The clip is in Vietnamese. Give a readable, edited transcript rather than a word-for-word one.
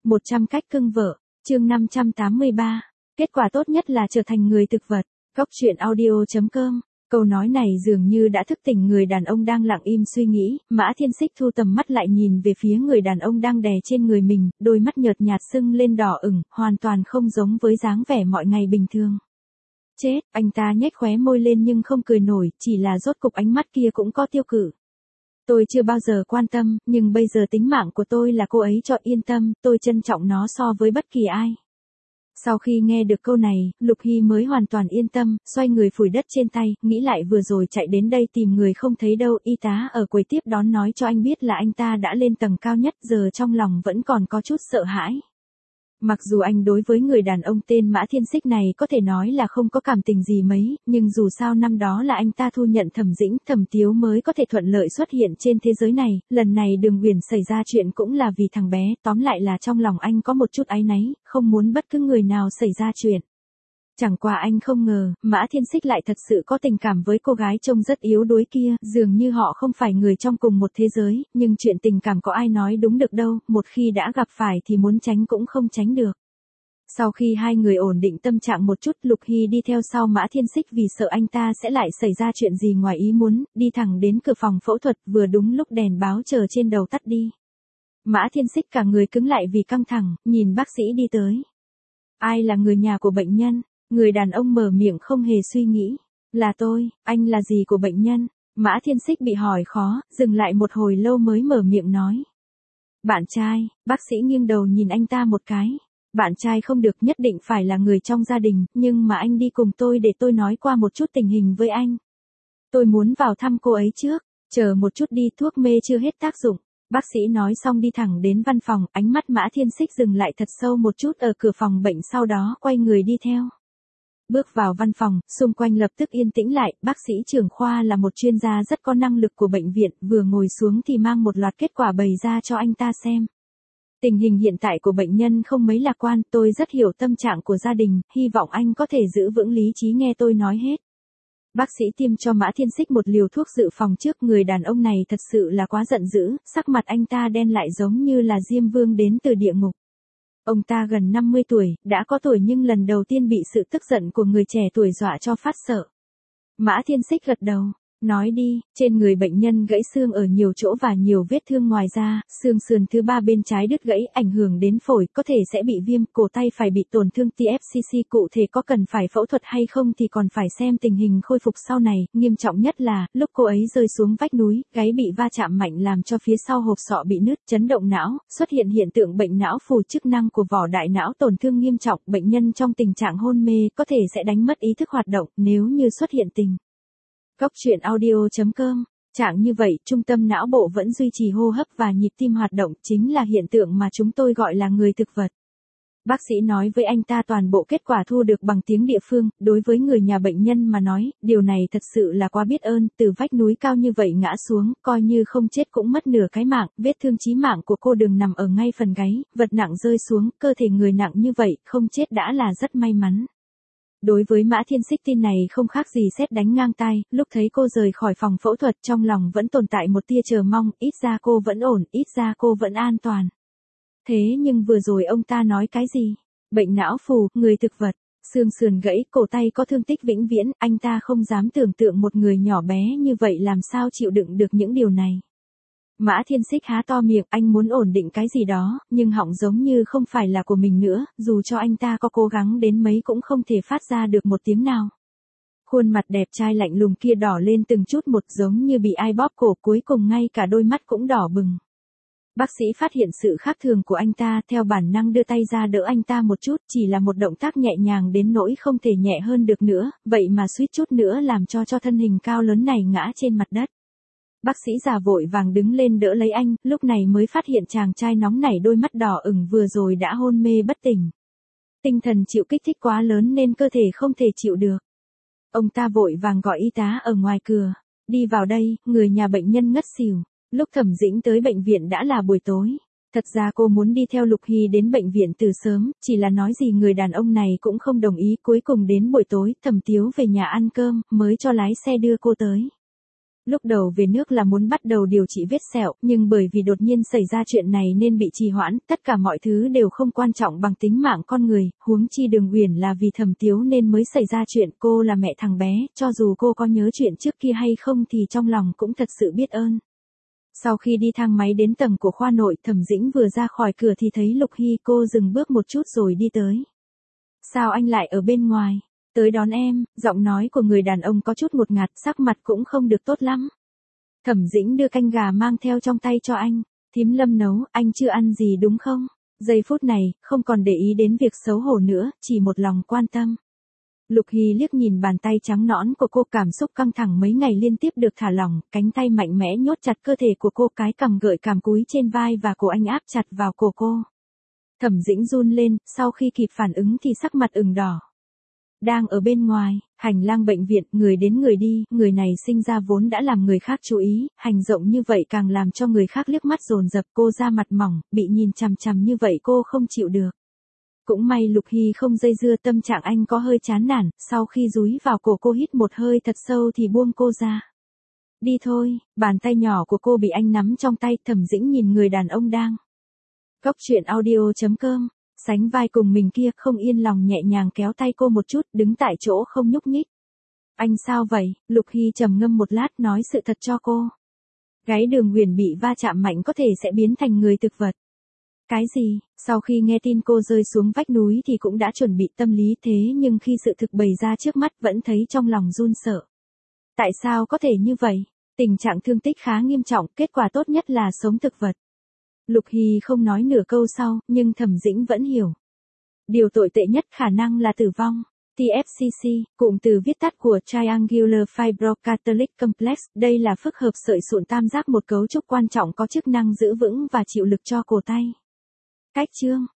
100 cách cưng vợ, chương 583. Kết quả tốt nhất là trở thành người thực vật. Góc truyện audio.com. Câu nói này dường như đã thức tỉnh người đàn ông đang lặng im suy nghĩ, Mã Thiên Xích thu tầm mắt lại nhìn về phía người đàn ông đang đè trên người mình, đôi mắt nhợt nhạt sưng lên đỏ ửng, hoàn toàn không giống với dáng vẻ mọi ngày bình thường. Chết, anh ta nhếch khóe môi lên nhưng không cười nổi, chỉ là rốt cục ánh mắt kia cũng có tiêu cự. Tôi chưa bao giờ quan tâm, nhưng bây giờ tính mạng của tôi là cô ấy cho yên tâm, tôi trân trọng nó so với bất kỳ ai. Sau khi nghe được câu này, Lục Hy mới hoàn toàn yên tâm, xoay người phủi đất trên tay, nghĩ lại vừa rồi chạy đến đây tìm người không thấy đâu, y tá ở quầy tiếp đón nói cho anh biết là anh ta đã lên tầng cao nhất, giờ trong lòng vẫn còn có chút sợ hãi. Mặc dù anh đối với người đàn ông tên Mã Thiên Xích này có thể nói là không có cảm tình gì mấy, nhưng dù sao năm đó là anh ta thu nhận Thẩm Dĩnh, Thẩm Tiếu mới có thể thuận lợi xuất hiện trên thế giới này, lần này Đường Uyển xảy ra chuyện cũng là vì thằng bé, tóm lại là trong lòng anh có một chút áy náy, không muốn bất cứ người nào xảy ra chuyện. Chẳng qua anh không ngờ, Mã Thiên Xích lại thật sự có tình cảm với cô gái trông rất yếu đuối kia, dường như họ không phải người trong cùng một thế giới, nhưng chuyện tình cảm có ai nói đúng được đâu, một khi đã gặp phải thì muốn tránh cũng không tránh được. Sau khi hai người ổn định tâm trạng một chút, Lục Hy đi theo sau Mã Thiên Xích vì sợ anh ta sẽ lại xảy ra chuyện gì ngoài ý muốn, đi thẳng đến cửa phòng phẫu thuật, vừa đúng lúc đèn báo chờ trên đầu tắt đi. Mã Thiên Xích cả người cứng lại vì căng thẳng, nhìn bác sĩ đi tới. Ai là người nhà của bệnh nhân? Người đàn ông mở miệng không hề suy nghĩ. Là tôi, anh là gì của bệnh nhân? Mã Thiên Xích bị hỏi khó, dừng lại một hồi lâu mới mở miệng nói. Bạn trai, bác sĩ nghiêng đầu nhìn anh ta một cái. Bạn trai không được, nhất định phải là người trong gia đình, nhưng mà anh đi cùng tôi để tôi nói qua một chút tình hình với anh. Tôi muốn vào thăm cô ấy trước, chờ một chút đi, thuốc mê chưa hết tác dụng. Bác sĩ nói xong đi thẳng đến văn phòng, ánh mắt Mã Thiên Xích dừng lại thật sâu một chút ở cửa phòng bệnh, sau đó quay người đi theo. Bước vào văn phòng, xung quanh lập tức yên tĩnh lại, bác sĩ trưởng khoa là một chuyên gia rất có năng lực của bệnh viện, vừa ngồi xuống thì mang một loạt kết quả bày ra cho anh ta xem. Tình hình hiện tại của bệnh nhân không mấy lạc quan, tôi rất hiểu tâm trạng của gia đình, hy vọng anh có thể giữ vững lý trí nghe tôi nói hết. Bác sĩ tiêm cho Mã Thiên Xích một liều thuốc dự phòng trước, người đàn ông này thật sự là quá giận dữ, sắc mặt anh ta đen lại giống như là Diêm Vương đến từ địa ngục. Ông ta gần 50 tuổi, đã có tuổi nhưng lần đầu tiên bị sự tức giận của người trẻ tuổi dọa cho phát sợ. Mã Thiên Xích gật đầu, nói đi, trên người bệnh nhân gãy xương ở nhiều chỗ và nhiều vết thương, ngoài ra, xương sườn thứ ba bên trái đứt gãy ảnh hưởng đến phổi, có thể sẽ bị viêm, cổ tay phải bị tổn thương TFCC, cụ thể có cần phải phẫu thuật hay không thì còn phải xem tình hình khôi phục sau này, nghiêm trọng nhất là, lúc cô ấy rơi xuống vách núi, gáy bị va chạm mạnh làm cho phía sau hộp sọ bị nứt, chấn động não, xuất hiện hiện tượng bệnh não phù, chức năng của vỏ đại não tổn thương nghiêm trọng, bệnh nhân trong tình trạng hôn mê, có thể sẽ đánh mất ý thức hoạt động, nếu như xuất hiện tình. Góc truyện audio.com. Trạng như vậy, trung tâm não bộ vẫn duy trì hô hấp và nhịp tim hoạt động, chính là hiện tượng mà chúng tôi gọi là người thực vật. Bác sĩ nói với anh ta toàn bộ kết quả thu được bằng tiếng địa phương, đối với người nhà bệnh nhân mà nói, điều này thật sự là quá biết ơn, từ vách núi cao như vậy ngã xuống, coi như không chết cũng mất nửa cái mạng, vết thương chí mạng của cô Đường nằm ở ngay phần gáy, vật nặng rơi xuống, cơ thể người nặng như vậy, không chết đã là rất may mắn. Đối với Mã Thiên Xích, tin này không khác gì sét đánh ngang tai, lúc thấy cô rời khỏi phòng phẫu thuật trong lòng vẫn tồn tại một tia chờ mong, ít ra cô vẫn ổn, ít ra cô vẫn an toàn. Thế nhưng vừa rồi ông ta nói cái gì? Bệnh não phù, người thực vật, xương sườn gãy, cổ tay có thương tích vĩnh viễn, anh ta không dám tưởng tượng một người nhỏ bé như vậy làm sao chịu đựng được những điều này. Mã Thiên Xích há to miệng, anh muốn ổn định cái gì đó, nhưng họng giống như không phải là của mình nữa, dù cho anh ta có cố gắng đến mấy cũng không thể phát ra được một tiếng nào. Khuôn mặt đẹp trai lạnh lùng kia đỏ lên từng chút một, giống như bị ai bóp cổ, cuối cùng ngay cả đôi mắt cũng đỏ bừng. Bác sĩ phát hiện sự khác thường của anh ta, theo bản năng đưa tay ra đỡ anh ta một chút, chỉ là một động tác nhẹ nhàng đến nỗi không thể nhẹ hơn được nữa, vậy mà suýt chút nữa làm cho thân hình cao lớn này ngã trên mặt đất. Bác sĩ già vội vàng đứng lên đỡ lấy anh, lúc này mới phát hiện chàng trai nóng nảy đôi mắt đỏ ửng vừa rồi đã hôn mê bất tỉnh. Tinh thần chịu kích thích quá lớn nên cơ thể không thể chịu được. Ông ta vội vàng gọi y tá ở ngoài cửa. Đi vào đây, người nhà bệnh nhân ngất xỉu. Lúc Thẩm Dĩnh tới bệnh viện đã là buổi tối. Thật ra cô muốn đi theo Lục Hy đến bệnh viện từ sớm, chỉ là nói gì người đàn ông này cũng không đồng ý, cuối cùng đến buổi tối, Thẩm Tiếu về nhà ăn cơm, mới cho lái xe đưa cô tới. Lúc đầu về nước là muốn bắt đầu điều trị vết sẹo, nhưng bởi vì đột nhiên xảy ra chuyện này nên bị trì hoãn, tất cả mọi thứ đều không quan trọng bằng tính mạng con người, huống chi Đường Uyển là vì Thẩm Tiếu nên mới xảy ra chuyện, cô là mẹ thằng bé, cho dù cô có nhớ chuyện trước kia hay không thì trong lòng cũng thật sự biết ơn. Sau khi đi thang máy đến tầng của khoa nội, Thẩm Dĩnh vừa ra khỏi cửa thì thấy Lục Hy, cô dừng bước một chút rồi đi tới. Sao anh lại ở bên ngoài? Tới đón em, giọng nói của người đàn ông có chút ngột ngạt, sắc mặt cũng không được tốt lắm. Thẩm Dĩnh đưa canh gà mang theo trong tay cho anh. Thím Lâm nấu, anh chưa ăn gì đúng không? Giây phút này, không còn để ý đến việc xấu hổ nữa, chỉ một lòng quan tâm. Lục Hy liếc nhìn bàn tay trắng nõn của cô, cảm xúc căng thẳng mấy ngày liên tiếp được thả lỏng, cánh tay mạnh mẽ nhốt chặt cơ thể của cô, cái cằm gợi cảm cúi trên vai và cổ anh áp chặt vào cổ cô. Thẩm Dĩnh run lên, sau khi kịp phản ứng thì sắc mặt ửng đỏ. Đang ở bên ngoài, hành lang bệnh viện, người đến người đi, người này sinh ra vốn đã làm người khác chú ý, hành động như vậy càng làm cho người khác liếc mắt dồn dập, cô da mặt mỏng, bị nhìn chằm chằm như vậy cô không chịu được. Cũng may Lục Hy không dây dưa, tâm trạng anh có hơi chán nản, sau khi dúi vào cổ cô hít một hơi thật sâu thì buông cô ra. Đi thôi, bàn tay nhỏ của cô bị anh nắm trong tay, Thẩm Dĩnh nhìn người đàn ông đang. Cốc truyện audio.com, sánh vai cùng mình kia, không yên lòng nhẹ nhàng kéo tay cô một chút, đứng tại chỗ không nhúc nhích. Anh sao vậy? Lục Hy trầm ngâm một lát nói sự thật cho cô. Gái Đường Uyển bị va chạm mạnh có thể sẽ biến thành người thực vật. Cái gì? Sau khi nghe tin cô rơi xuống vách núi thì cũng đã chuẩn bị tâm lý, thế nhưng khi sự thực bày ra trước mắt vẫn thấy trong lòng run sợ. Tại sao có thể như vậy? Tình trạng thương tích khá nghiêm trọng, kết quả tốt nhất là sống thực vật. Lục Hy không nói nửa câu sau, nhưng Thẩm Dĩnh vẫn hiểu. Điều tồi tệ nhất khả năng là tử vong. TFCC, cụm từ viết tắt của Triangular Fibrocartilage Complex, đây là phức hợp sợi sụn tam giác, một cấu trúc quan trọng có chức năng giữ vững và chịu lực cho cổ tay. Cách chương